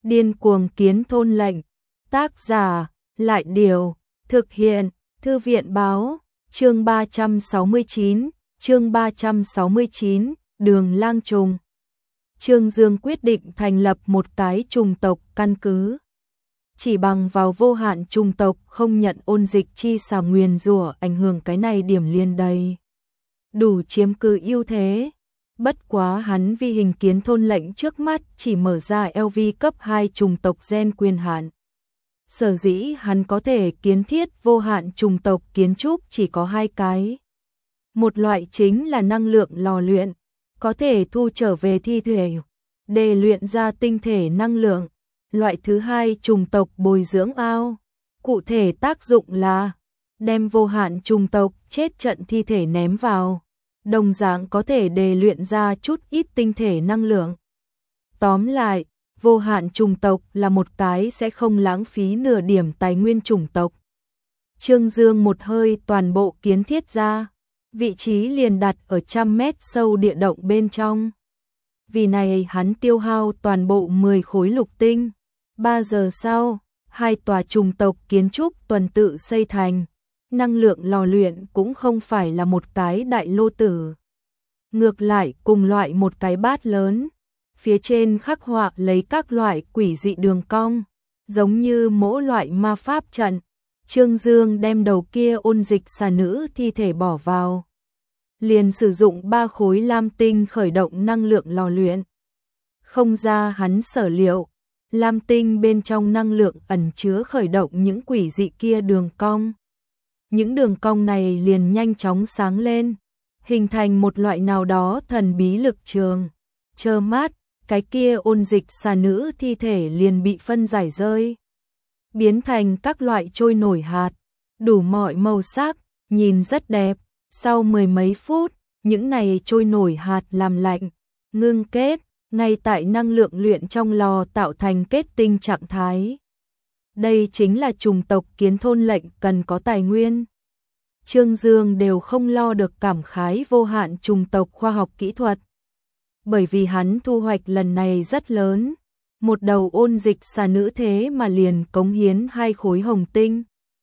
Điên cuồng kiến thôn lệnh. Tác giả, Lại Điều. Thực hiện, Thư viện Báo. Chương 369, Đường Lang Trùng. Trương Dương quyết định thành lập một cái trùng tộc căn cứ. Chỉ bằng vào vô hạn trùng tộc không nhận ôn dịch chi xà nguyền rủa ảnh hưởng cái này điểm liền đầy. Đủ chiếm cứ ưu thế. Bất quá hắn vì hình kiến thôn lệnh trước mắt chỉ mở ra LV cấp 2 trùng tộc gen quyền hạn. Sở dĩ hắn có thể kiến thiết vô hạn trùng tộc kiến trúc chỉ có hai cái. Một loại chính là năng lượng lò luyện, có thể thu trở về thi thể, để luyện ra tinh thể năng lượng. Loại thứ hai trùng tộc bồi dưỡng ao. Cụ thể tác dụng là đem vô hạn trùng tộc chết trận thi thể ném vào. Đồng dạng có thể để luyện ra chút ít tinh thể năng lượng. Tóm lại, vô hạn trùng tộc là một cái sẽ không lãng phí nửa điểm tài nguyên chủng tộc. Trương Dương một hơi toàn bộ kiến thiết ra, vị trí liền đặt ở 100 mét sâu địa động bên trong. Vì này hắn tiêu hao toàn bộ 10 khối lục tinh. 3 giờ sau, hai tòa trùng tộc kiến trúc tuần tự xây thành. Năng lượng lò luyện cũng không phải là một cái đại lô tử. Ngược lại cùng loại một cái bát lớn. Phía trên khắc họa lấy các loại quỷ dị đường cong, giống như mỗi loại ma pháp trận. Trương Dương đem đầu kia ôn dịch xà nữ thi thể bỏ vào. Liền sử dụng 3 khối lam tinh khởi động năng lượng lò luyện. Không ra hắn sở liệu, lam tinh bên trong năng lượng ẩn chứa khởi động những quỷ dị kia đường cong. Những đường cong này liền nhanh chóng sáng lên, hình thành một loại nào đó thần bí lực trường. Chơ mắt, cái kia ôn dịch xà nữ thi thể liền bị phân giải rơi, biến thành các loại trôi nổi hạt, đủ mọi màu sắc, nhìn rất đẹp. Sau 10 mấy phút, những này trôi nổi hạt làm lạnh, ngưng kết, ngay tại năng lượng luyện trong lò tạo thành kết tinh trạng thái. Đây chính là trùng tộc kiến thôn lệnh cần có tài nguyên. Trương Dương đều không lo được cảm khái vô hạn trùng tộc khoa học kỹ thuật. Bởi vì hắn thu hoạch lần này rất lớn. Một đầu ôn dịch xà nữ thế mà liền cống hiến 2 khối hồng tinh,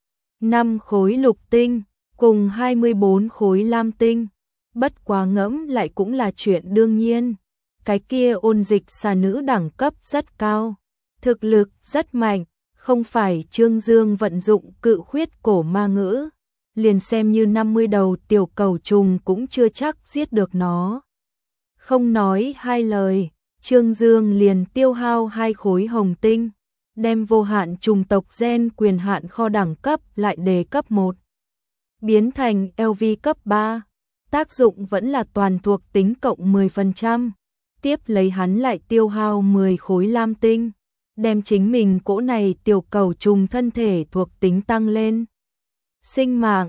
5 khối lục tinh, cùng 24 khối lam tinh. Bất quá ngẫm lại cũng là chuyện đương nhiên. Cái kia ôn dịch xà nữ đẳng cấp rất cao, thực lực rất mạnh, không phải Trương Dương vận dụng cự khuyết cổ ma ngữ, liền xem như 50 đầu tiểu cầu trùng cũng chưa chắc giết được nó. Không nói hai lời, Trương Dương liền tiêu hao 2 khối hồng tinh, đem vô hạn trùng tộc gen quyền hạn kho đẳng cấp lại đề cấp 1, biến thành LV cấp 3. Tác dụng vẫn là toàn thuộc tính cộng 10%. Tiếp lấy hắn lại tiêu hao 10 khối lam tinh, đem chính mình cỗ này tiểu cầu trùng thân thể thuộc tính tăng lên. Sinh mạng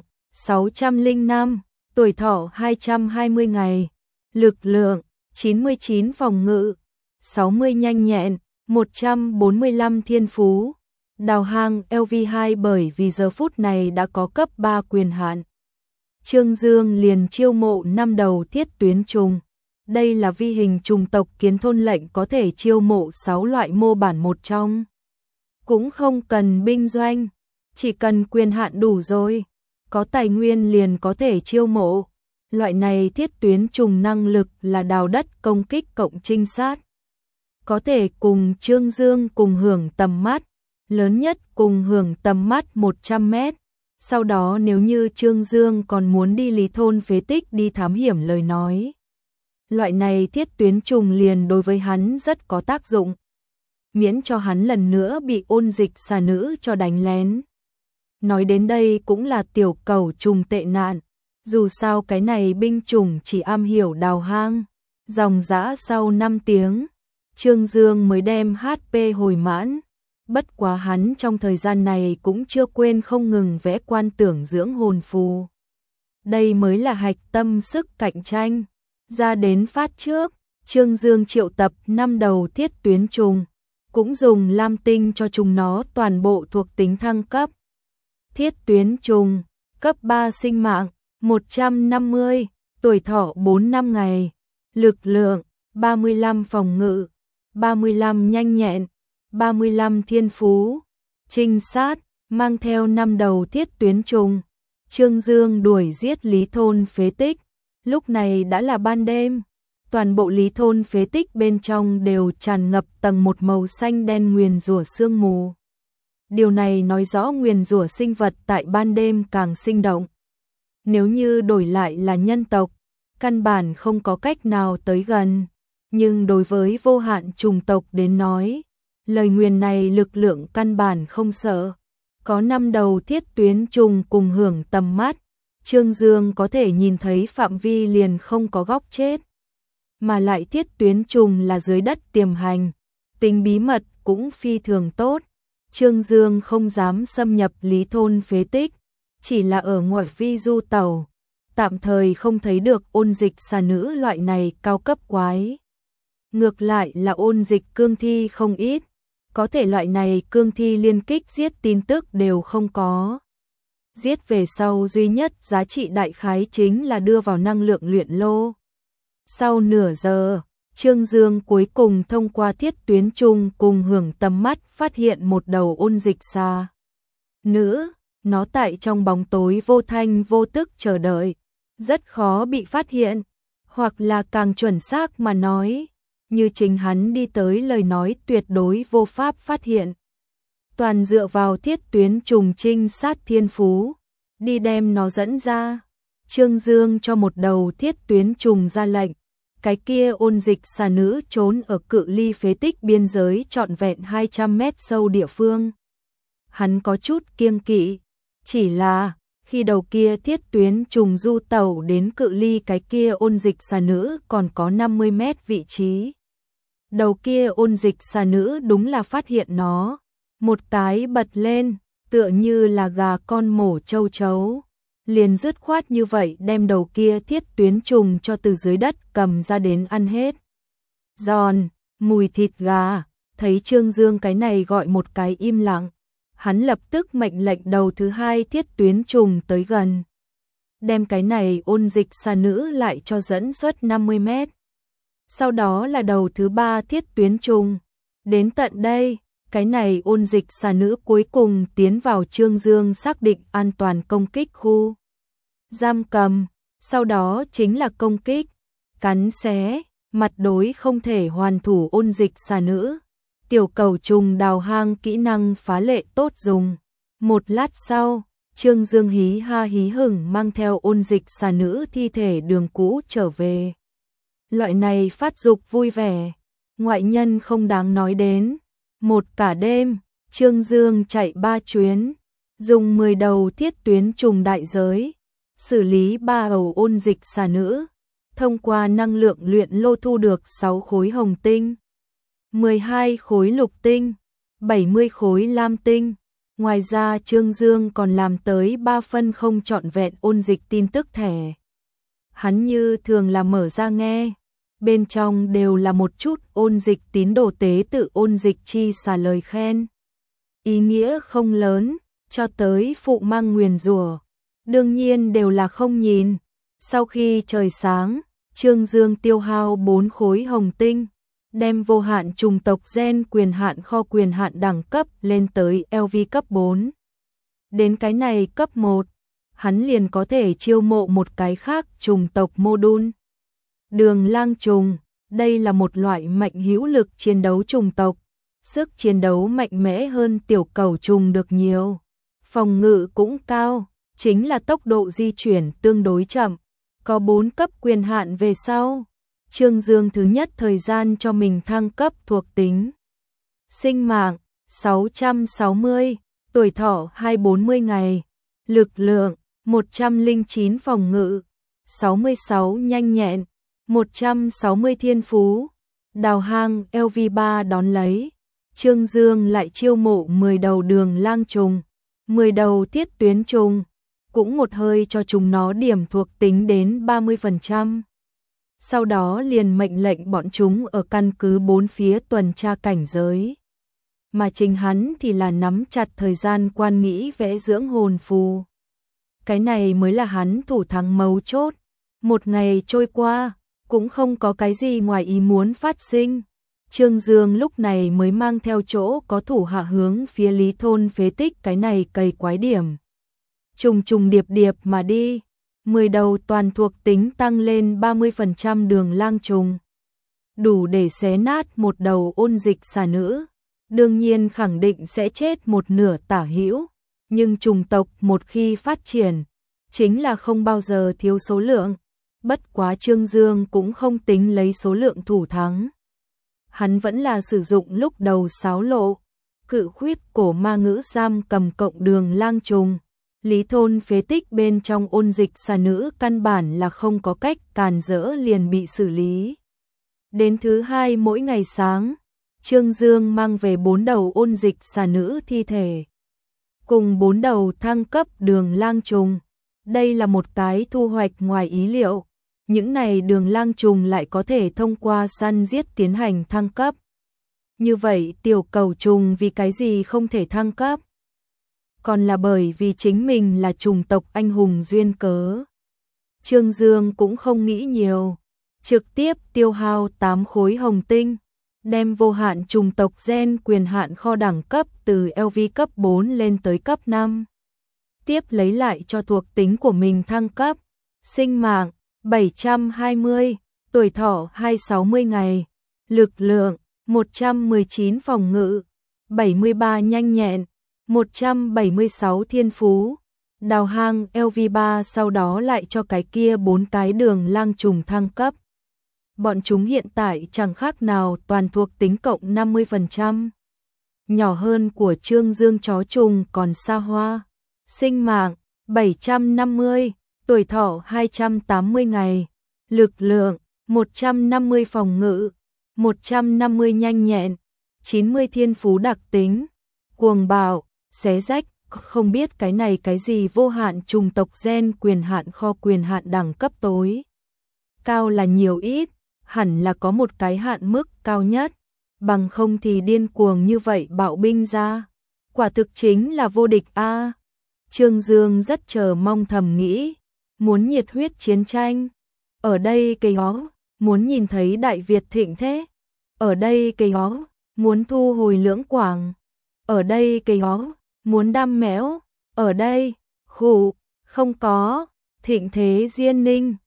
605, tuổi thọ 220 ngày, lực lượng 99, phòng ngự 60, nhanh nhẹn 145, thiên phú. Đào hang LV2 bởi vì giờ phút này đã có cấp 3 quyền hạn. Trương Dương liền chiêu mộ 5 đầu thiết tuyến trùng. Đây là vi hình trùng tộc kiến thôn lệnh có thể chiêu mộ 6 loại mô bản một trong. Cũng không cần binh doanh, chỉ cần quyền hạn đủ rồi, có tài nguyên liền có thể chiêu mộ. Loại này thiết tuyến trùng năng lực là đào đất công kích cộng trinh sát. Có thể cùng Trương Dương cùng hưởng tầm mắt, lớn nhất cùng hưởng tầm mắt 100 mét. Sau đó nếu như Trương Dương còn muốn đi lý thôn phế tích đi thám hiểm lời nói, loại này thiết tuyến trùng liền đối với hắn rất có tác dụng, miễn cho hắn lần nữa bị ôn dịch xà nữ cho đánh lén. Nói đến đây cũng là tiểu cầu trùng tệ nạn, dù sao cái này binh chủng chỉ am hiểu đào hang. Dòng dã sau 5 tiếng, Trương Dương mới đem HP hồi mãn. Bất quá hắn trong thời gian này cũng chưa quên không ngừng vẽ quan tưởng dưỡng hồn phù. Đây mới là hạch tâm sức cạnh tranh. Ra đến phát trước, Trương Dương triệu tập 5 đầu thiết tuyến trùng, cũng dùng lam tinh cho chúng nó toàn bộ thuộc tính thăng cấp. Thiết tuyến trùng, cấp 3 sinh mạng, 150, tuổi thọ 4 năm ngày, lực lượng 35, phòng ngự 35, nhanh nhẹn 35 thiên phú, trinh sát, mang theo 5 đầu thiết tuyến trùng. Trương Dương đuổi giết Lý thôn phế tích, lúc này đã là ban đêm. Toàn bộ Lý thôn phế tích bên trong đều tràn ngập tầng một màu xanh đen nguyền rủa sương mù. Điều này nói rõ nguyền rủa sinh vật tại ban đêm càng sinh động. Nếu như đổi lại là nhân tộc, căn bản không có cách nào tới gần. Nhưng đối với vô hạn trùng tộc đến nói, lời nguyền này lực lượng căn bản không sợ. Có 5 đầu thiết tuyến trùng cùng hưởng tầm mắt, Trương Dương có thể nhìn thấy phạm vi liền không có góc chết. Mà lại thiết tuyến trùng là dưới đất tiềm hành, tính bí mật cũng phi thường tốt. Trương Dương không dám xâm nhập Lý thôn phế tích, chỉ là ở ngoại vi du tàu, tạm thời không thấy được ôn dịch xà nữ loại này cao cấp quái. Ngược lại là ôn dịch cương thi không ít, có thể loại này cương thi liên kích giết tin tức đều không có. Giết về sau duy nhất giá trị đại khái chính là đưa vào năng lượng luyện lô. Sau nửa giờ, Trương Dương cuối cùng thông qua thiết tuyến trùng cùng hưởng tầm mắt phát hiện một đầu ôn dịch xà nữ, nó tại trong bóng tối vô thanh vô tức chờ đợi, rất khó bị phát hiện, hoặc là càng chuẩn xác mà nói, như chính hắn đi tới lời nói tuyệt đối vô pháp phát hiện. Toàn dựa vào thiết tuyến trùng trinh sát thiên phú, đi đem nó dẫn ra. Trương Dương cho một đầu thiết tuyến trùng ra lệnh, cái kia ôn dịch xà nữ trốn ở cự ly phế tích biên giới trọn vẹn 200 mét sâu địa phương. Hắn có chút kiêng kỵ, chỉ là khi đầu kia thiết tuyến trùng du tàu đến cự ly cái kia ôn dịch xà nữ còn có 50 mét vị trí. Đầu kia ôn dịch xà nữ đúng là phát hiện nó, một cái bật lên, tựa như là gà con mổ châu chấu. Liền dứt khoát như vậy đem đầu kia thiết tuyến trùng cho từ dưới đất cầm ra đến ăn hết. Giòn, mùi thịt gà, thấy Trương Dương cái này gọi một cái im lặng. Hắn lập tức mệnh lệnh đầu thứ 2 thiết tuyến trùng tới gần. Đem cái này ôn dịch xà nữ lại cho dẫn suất 50 mét. Sau đó là đầu thứ 3 thiết tuyến trùng. Đến tận đây, cái này ôn dịch xà nữ cuối cùng tiến vào Trương Dương xác định an toàn công kích khu giam cầm, sau đó chính là công kích, cắn xé, mặt đối không thể hoàn thủ ôn dịch xà nữ. Tiểu cầu trùng đào hang kỹ năng phá lệ tốt dùng. Một lát sau, Trương Dương hí ha hí hửng mang theo ôn dịch xà nữ thi thể đường cũ trở về. Loại này phát dục vui vẻ, ngoại nhân không đáng nói đến. Một cả đêm, Trương Dương chạy 3 chuyến, dùng 10 đầu thiết tuyến trùng đại giới, xử lý 3 ầu ôn dịch xà nữ, thông qua năng lượng luyện lô thu được 6 khối hồng tinh, 12 khối lục tinh, 70 khối lam tinh. Ngoài ra Trương Dương còn làm tới 3 phân không trọn vẹn ôn dịch tin tức thẻ. Hắn như thường là mở ra nghe, bên trong đều là một chút ôn dịch tín đồ tế tự ôn dịch chi xà lời khen. Ý nghĩa không lớn, cho tới phụ mang nguyền rủa, đương nhiên đều là không nhìn. Sau khi trời sáng, Trương Dương tiêu hao 4 khối hồng tinh, đem vô hạn trùng tộc gen quyền hạn kho quyền hạn đẳng cấp lên tới LV cấp 4. Đến cái này cấp 1, hắn liền có thể chiêu mộ một cái khác trùng tộc module. Đường lang trùng, đây là một loại mạnh hữu lực chiến đấu trùng tộc, sức chiến đấu mạnh mẽ hơn tiểu cẩu trùng được nhiều, phòng ngự cũng cao, chính là tốc độ di chuyển tương đối chậm, có 4 cấp quyền hạn về sau. Trương Dương thứ nhất thời gian cho mình thăng cấp thuộc tính. Sinh mạng 660, tuổi thọ 240 ngày, lực lượng 109 phòng ngự, 66 nhanh nhẹn, 160 thiên phú. Đào hang LV3 đón lấy. Trương Dương lại chiêu mộ 10 đầu đường lang trùng, 10 đầu thiết tuyến trùng, cũng một hơi cho chúng nó điểm thuộc tính đến 30%. Sau đó liền mệnh lệnh bọn chúng ở căn cứ 4 phía tuần tra cảnh giới. Mà chính hắn thì là nắm chặt thời gian quan nghĩ vẽ dưỡng hồn phù. Cái này mới là hắn thủ thắng mấu chốt. Một ngày trôi qua, cũng không có cái gì ngoài ý muốn phát sinh. Trương Dương lúc này mới mang theo chỗ có thủ hạ hướng phía Lý thôn phế tích cái này cày quái điểm. Trùng trùng điệp điệp mà đi, 10 đầu toàn thuộc tính tăng lên 30% đường lang trùng. Đủ để xé nát một đầu ôn dịch xà nữ. Đương nhiên khẳng định sẽ chết một nửa tả hữu, nhưng trùng tộc một khi phát triển, chính là không bao giờ thiếu số lượng. Bất quá Trương Dương cũng không tính lấy số lượng thủ thắng. Hắn vẫn là sử dụng lúc đầu xáo lộ, cự khuyết cổ ma ngữ giam cầm cộng đường lang trùng. Lý thôn phế tích bên trong ôn dịch xà nữ căn bản là không có cách càn rỡ liền bị xử lý. Đến thứ hai mỗi ngày sáng, Trương Dương mang về 4 đầu ôn dịch xà nữ thi thể, cùng 4 đầu thăng cấp đường lang trùng. Đây là một cái thu hoạch ngoài ý liệu. Những này đường lang trùng lại có thể thông qua săn giết tiến hành thăng cấp. Như vậy tiểu cầu trùng vì cái gì không thể thăng cấp? Còn là bởi vì chính mình là trùng tộc anh hùng duyên cớ. Trương Dương cũng không nghĩ nhiều, trực tiếp tiêu hao 8 khối hồng tinh, đem vô hạn trùng tộc gen quyền hạn kho đẳng cấp từ LV cấp 4 lên tới cấp 5. Tiếp lấy lại cho thuộc tính của mình thăng cấp, sinh mạng 720, tuổi thọ 260 ngày, lực lượng 119 phòng ngự, 73 nhanh nhẹn, 176 thiên phú, đào hang LV3 sau đó lại cho cái kia 4 cái đường lang trùng thăng cấp. Bọn chúng hiện tại chẳng khác nào toàn thuộc tính cộng 50%. Nhỏ hơn của Trương Dương chó trùng còn xa hoa. Sinh mạng 750, tuổi thọ 280 ngày, lực lượng 150 phòng ngự, 150 nhanh nhẹn, 90 thiên phú đặc tính, cuồng bạo, xé rách, không biết cái này cái gì vô hạn trùng tộc gen quyền hạn kho quyền hạn đẳng cấp tối. Cao là nhiều ít, hẳn là có một cái hạn mức cao nhất, bằng không thì điên cuồng như vậy bạo binh ra. Quả thực chính là vô địch a. Trương Dương rất chờ mong thầm nghĩ, muốn nhiệt huyết chiến tranh. Ở đây cây ó, muốn nhìn thấy Đại Việt thịnh thế. Ở đây cây ó, muốn thu hồi Lưỡng Quảng. Ở đây cây ó, muốn đam mẽo. Ở đây, khụ, không có, thịnh thế Diên Ninh.